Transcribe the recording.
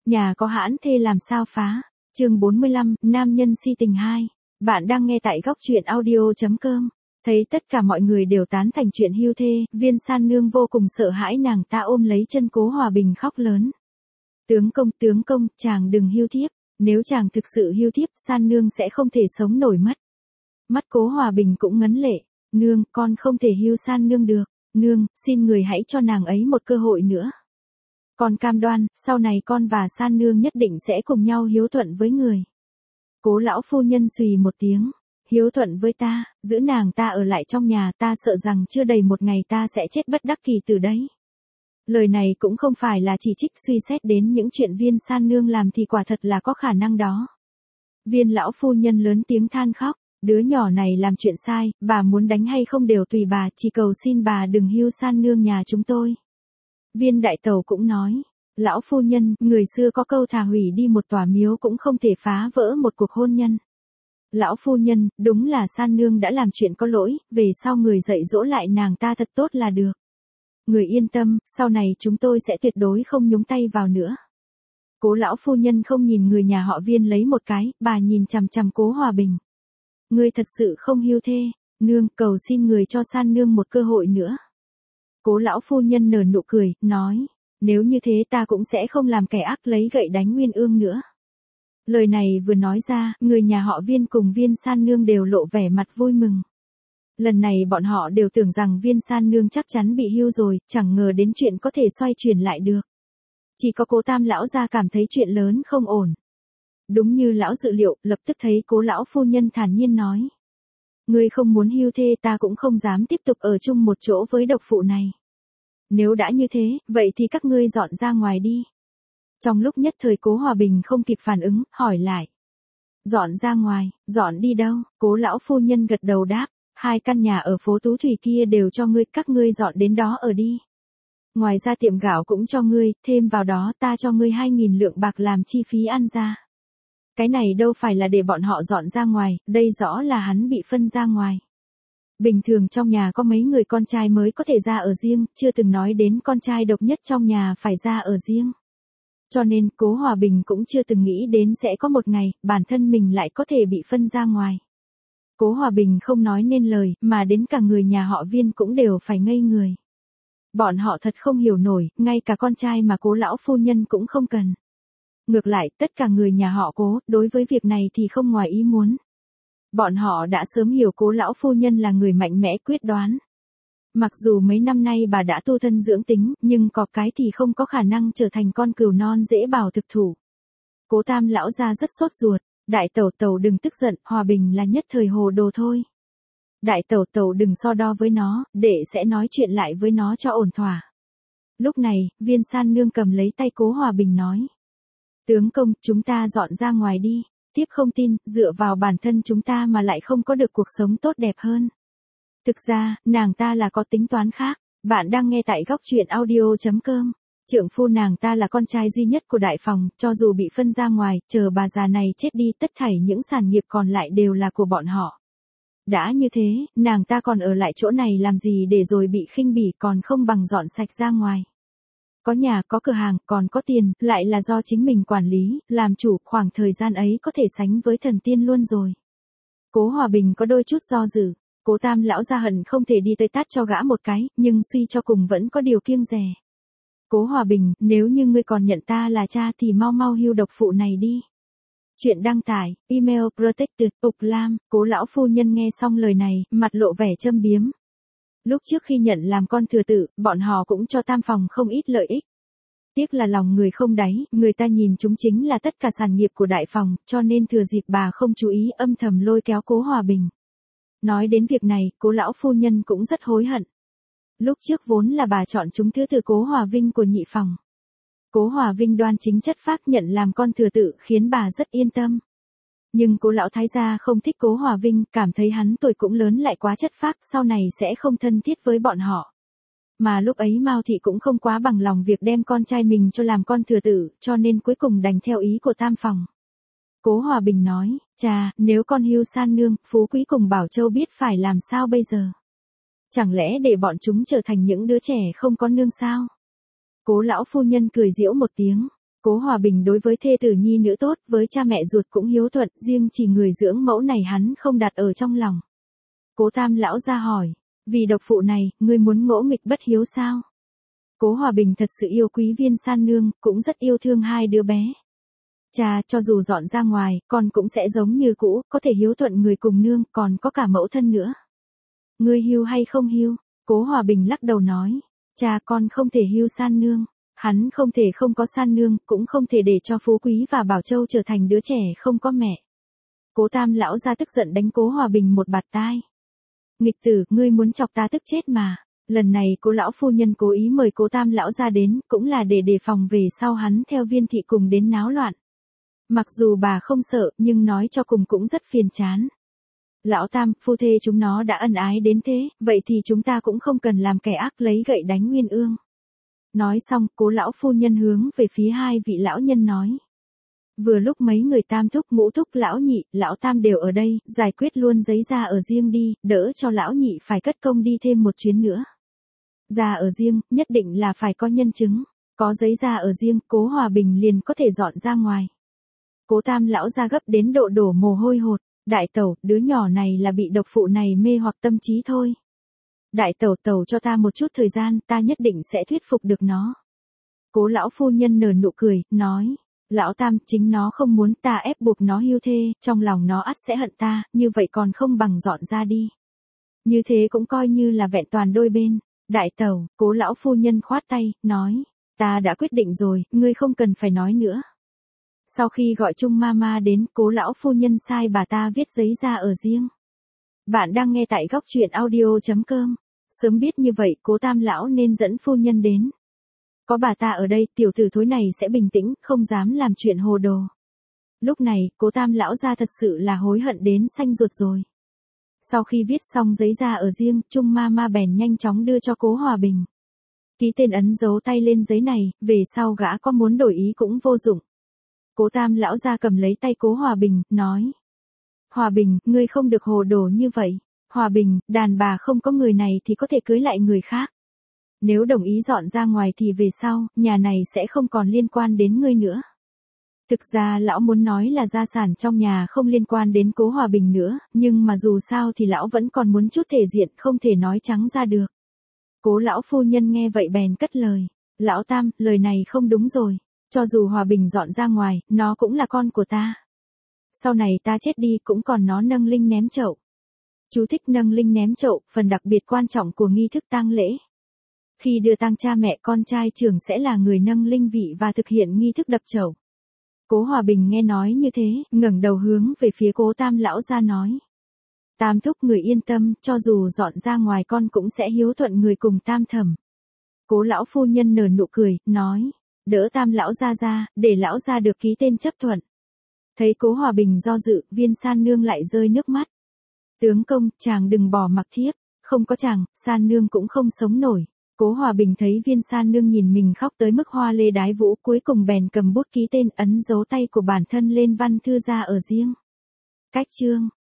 Nhà có hãn thê làm sao phá. Chương 45, nam nhân si tình 2. Bạn đang nghe tại góc truyện audio.com. Thấy tất cả mọi người đều tán thành chuyện hưu thê, Viên San Nương vô cùng sợ hãi, nàng ta ôm lấy chân Cố Hòa Bình khóc lớn. Tướng công, chàng đừng hưu thiếp. Nếu chàng thực sự hưu thiếp, San Nương sẽ không thể sống nổi mất. Mắt Cố Hòa Bình cũng ngấn lệ. Nương, con không thể hưu San Nương được. Nương, xin người hãy cho nàng ấy một cơ hội nữa. Con cam đoan, sau này con và San Nương nhất định sẽ cùng nhau hiếu thuận với người. Cố lão phu nhân xùy một tiếng. Hiếu thuận với ta, giữ nàng ta ở lại trong nhà, ta sợ rằng chưa đầy một ngày ta sẽ chết bất đắc kỳ từ đấy. Lời này cũng không phải là chỉ trích, suy xét đến những chuyện Viên San Nương làm thì quả thật là có khả năng đó. Viên lão phu nhân lớn tiếng than khóc. Đứa nhỏ này làm chuyện sai, bà muốn đánh hay không đều tùy bà, chỉ cầu xin bà đừng hưu San Nương nhà chúng tôi. Viên đại tẩu cũng nói, lão phu nhân, người xưa có câu thà hủy đi một tòa miếu cũng không thể phá vỡ một cuộc hôn nhân. Lão phu nhân, đúng là San Nương đã làm chuyện có lỗi, về sau người dạy dỗ lại nàng ta thật tốt là được. Người yên tâm, sau này chúng tôi sẽ tuyệt đối không nhúng tay vào nữa. Cố lão phu nhân không nhìn người nhà họ Viên lấy một cái, bà nhìn chằm chằm Cố Hòa Bình. Ngươi thật sự không hiu thê, nương, cầu xin người cho San Nương một cơ hội nữa. Cố lão phu nhân nở nụ cười, nói, nếu như thế ta cũng sẽ không làm kẻ ác lấy gậy đánh Nguyên Ương nữa. Lời này vừa nói ra, người nhà họ Viên cùng Viên San Nương đều lộ vẻ mặt vui mừng. Lần này bọn họ đều tưởng rằng Viên San Nương chắc chắn bị hưu rồi, chẳng ngờ đến chuyện có thể xoay chuyển lại được. Chỉ có Cố Tam lão gia cảm thấy chuyện lớn không ổn. Đúng như lão dự liệu, lập tức thấy Cố lão phu nhân thản nhiên nói. Ngươi không muốn hưu thê, ta cũng không dám tiếp tục ở chung một chỗ với độc phụ này. Nếu đã như thế, vậy thì các ngươi dọn ra ngoài đi. Trong lúc nhất thời Cố Hòa Bình không kịp phản ứng, hỏi lại. Dọn ra ngoài, dọn đi đâu? Cố lão phu nhân gật đầu đáp, 2 căn nhà ở phố Tú Thủy kia đều cho ngươi, các ngươi dọn đến đó ở đi. Ngoài ra tiệm gạo cũng cho ngươi, thêm vào đó ta cho ngươi 2.000 lượng bạc làm chi phí ăn ra. Cái này đâu phải là để bọn họ dọn ra ngoài, đây rõ là hắn bị phân ra ngoài. Bình thường trong nhà có mấy người con trai mới có thể ra ở riêng, chưa từng nói đến con trai độc nhất trong nhà phải ra ở riêng. Cho nên Cố Hòa Bình cũng chưa từng nghĩ đến sẽ có một ngày, bản thân mình lại có thể bị phân ra ngoài. Cố Hòa Bình không nói nên lời, mà đến cả người nhà họ Viên cũng đều phải ngây người. Bọn họ thật không hiểu nổi, ngay cả con trai mà Cố lão phu nhân cũng không cần. Ngược lại, tất cả người nhà họ Cố, đối với việc này thì không ngoài ý muốn. Bọn họ đã sớm hiểu Cố lão phu nhân là người mạnh mẽ quyết đoán. Mặc dù mấy năm nay bà đã tu thân dưỡng tính, nhưng có cái thì không có khả năng trở thành con cừu non dễ bào thực thủ. Cố Tam lão gia rất sốt ruột, đại tẩu tẩu đừng tức giận, Hòa Bình là nhất thời hồ đồ thôi. Đại tẩu tẩu đừng so đo với nó, để sẽ nói chuyện lại với nó cho ổn thỏa. Lúc này, Viên San Nương cầm lấy tay Cố Hòa Bình nói. Tướng công, chúng ta dọn ra ngoài đi, tiếp không tin, dựa vào bản thân chúng ta mà lại không có được cuộc sống tốt đẹp hơn. Thực ra, nàng ta là có tính toán khác, bạn đang nghe tại góc truyện audio.com. Trượng phu nàng ta là con trai duy nhất của đại phòng, cho dù bị phân ra ngoài, chờ bà già này chết đi tất thảy những sản nghiệp còn lại đều là của bọn họ. Đã như thế, nàng ta còn ở lại chỗ này làm gì để rồi bị khinh bỉ, còn không bằng dọn sạch ra ngoài. Có nhà, có cửa hàng, còn có tiền, lại là do chính mình quản lý, làm chủ, khoảng thời gian ấy có thể sánh với thần tiên luôn rồi. Cố Hòa Bình có đôi chút do dự, Cố Tam lão gia hận không thể đi tới tát cho gã một cái, nhưng suy cho cùng vẫn có điều kiêng dè. Cố Hòa Bình, nếu như ngươi còn nhận ta là cha thì mau mau hưu độc phụ này đi. Chuyện đăng tải, email protected, Úc Lam. Cố lão phu nhân nghe xong lời này, mặt lộ vẻ châm biếm. Lúc trước khi nhận làm con thừa tự, bọn họ cũng cho Tam phòng không ít lợi ích. Tiếc là lòng người không đáy, người ta nhìn chúng chính là tất cả sản nghiệp của đại phòng, cho nên thừa dịp bà không chú ý âm thầm lôi kéo Cố Hòa Bình. Nói đến việc này, Cố lão phu nhân cũng rất hối hận. Lúc trước vốn là bà chọn chúng thứ từ Cố Hòa Vinh của nhị phòng. Cố Hòa Vinh đoan chính chất phác nhận làm con thừa tự khiến bà rất yên tâm. Nhưng Cố lão thái gia không thích Cố Hòa Vinh, cảm thấy hắn tuổi cũng lớn lại quá chất phác, sau này sẽ không thân thiết với bọn họ. Mà lúc ấy Mao Thị cũng không quá bằng lòng việc đem con trai mình cho làm con thừa tự, cho nên cuối cùng đành theo ý của Tam phòng. Cố Hòa Bình nói, chà, nếu con hưu San Nương, Phú Quý cùng Bảo Châu biết phải làm sao bây giờ? Chẳng lẽ để bọn chúng trở thành những đứa trẻ không có nương sao? Cố lão phu nhân cười giễu một tiếng. Cố Hòa Bình đối với thê tử nhi nữ tốt, với cha mẹ ruột cũng hiếu thuận, riêng chỉ người dưỡng mẫu này hắn không đặt ở trong lòng. Cố Tam lão ra hỏi, vì độc phụ này, ngươi muốn ngỗ nghịch bất hiếu sao? Cố Hòa Bình thật sự yêu quý Viên San Nương, cũng rất yêu thương hai đứa bé. Cha, cho dù dọn ra ngoài, con cũng sẽ giống như cũ, có thể hiếu thuận người cùng nương, còn có cả mẫu thân nữa. Ngươi hiu hay không hiu? Cố Hòa Bình lắc đầu nói, cha con không thể hiu San Nương. Hắn không thể không có San Nương, cũng không thể để cho Phú Quý và Bảo Châu trở thành đứa trẻ không có mẹ. Cố Tam lão ra tức giận đánh Cố Hòa Bình một bạt tai. Nghịch tử, ngươi muốn chọc ta tức chết mà. Lần này Cố lão phu nhân cố ý mời Cố Tam lão ra đến, cũng là để đề phòng về sau hắn theo Viên thị cùng đến náo loạn. Mặc dù bà không sợ, nhưng nói cho cùng cũng rất phiền chán. Lão Tam, phu thê chúng nó đã ân ái đến thế, vậy thì chúng ta cũng không cần làm kẻ ác lấy gậy đánh Nguyên Ương. Nói xong, Cố lão phu nhân hướng về phía hai vị lão nhân nói. Vừa lúc mấy người Tam thúc ngũ thúc lão nhị, lão Tam đều ở đây, giải quyết luôn giấy ra ở riêng đi, đỡ cho lão nhị phải cất công đi thêm một chuyến nữa. Ra ở riêng, nhất định là phải có nhân chứng, có giấy ra ở riêng, Cố Hòa Bình liền có thể dọn ra ngoài. Cố Tam lão ra gấp đến độ đổ mồ hôi hột, đại tẩu, đứa nhỏ này là bị độc phụ này mê hoặc tâm trí thôi. Đại tẩu tẩu cho ta một chút thời gian, ta nhất định sẽ thuyết phục được nó. Cố lão phu nhân nở nụ cười, nói, lão Tam, chính nó không muốn ta ép buộc nó hiu thê, trong lòng nó ắt sẽ hận ta, như vậy còn không bằng dọn ra đi. Như thế cũng coi như là vẹn toàn đôi bên. Đại tẩu, Cố lão phu nhân khoát tay, nói, ta đã quyết định rồi, ngươi không cần phải nói nữa. Sau khi gọi Trung Mama đến, Cố lão phu nhân sai bà ta viết giấy ra ở riêng. Bạn đang nghe tại góc truyện audio.com. Sớm biết như vậy, Cố Tam lão nên dẫn phu nhân đến. Có bà ta ở đây, tiểu tử thối này sẽ bình tĩnh, không dám làm chuyện hồ đồ. Lúc này, Cố Tam lão ra thật sự là hối hận đến xanh ruột rồi. Sau khi viết xong giấy ra ở riêng, Trung Mama bèn nhanh chóng đưa cho Cố Hòa Bình. Ký tên ấn dấu tay lên giấy này, về sau gã có muốn đổi ý cũng vô dụng. Cố Tam lão ra cầm lấy tay Cố Hòa Bình, nói. Hòa Bình, ngươi không được hồ đồ như vậy. Hòa Bình, đàn bà không có người này thì có thể cưới lại người khác. Nếu đồng ý dọn ra ngoài thì về sau, nhà này sẽ không còn liên quan đến ngươi nữa. Thực ra lão muốn nói là gia sản trong nhà không liên quan đến Cố Hòa Bình nữa, nhưng mà dù sao thì lão vẫn còn muốn chút thể diện, không thể nói trắng ra được. Cố lão phu nhân nghe vậy bèn cất lời. Lão Tam, lời này không đúng rồi. Cho dù Hòa Bình dọn ra ngoài, nó cũng là con của ta. Sau này ta chết đi cũng còn nó nâng linh ném chậu. Chú thích nâng linh ném chậu, phần đặc biệt quan trọng của nghi thức tang lễ. Khi đưa tang cha mẹ, con trai trưởng sẽ là người nâng linh vị và thực hiện nghi thức đập chậu. Cố Hòa Bình nghe nói như thế, ngẩng đầu hướng về phía Cố Tam lão ra nói. Tam thúc người yên tâm, cho dù dọn ra ngoài con cũng sẽ hiếu thuận người cùng Tam thẩm. Cố lão phu nhân nở nụ cười, nói. Đỡ Tam lão ra, để lão ra được ký tên chấp thuận. Thấy Cố Hòa Bình do dự, Viên San Nương lại rơi nước mắt. Tướng công, chàng đừng bỏ mặc thiếp, không có chàng, San Nương cũng không sống nổi. Cố Hòa Bình thấy Viên San Nương nhìn mình khóc tới mức hoa lê đái vũ, cuối cùng bèn cầm bút ký tên ấn dấu tay của bản thân lên văn thư ra ở riêng. Cách chương.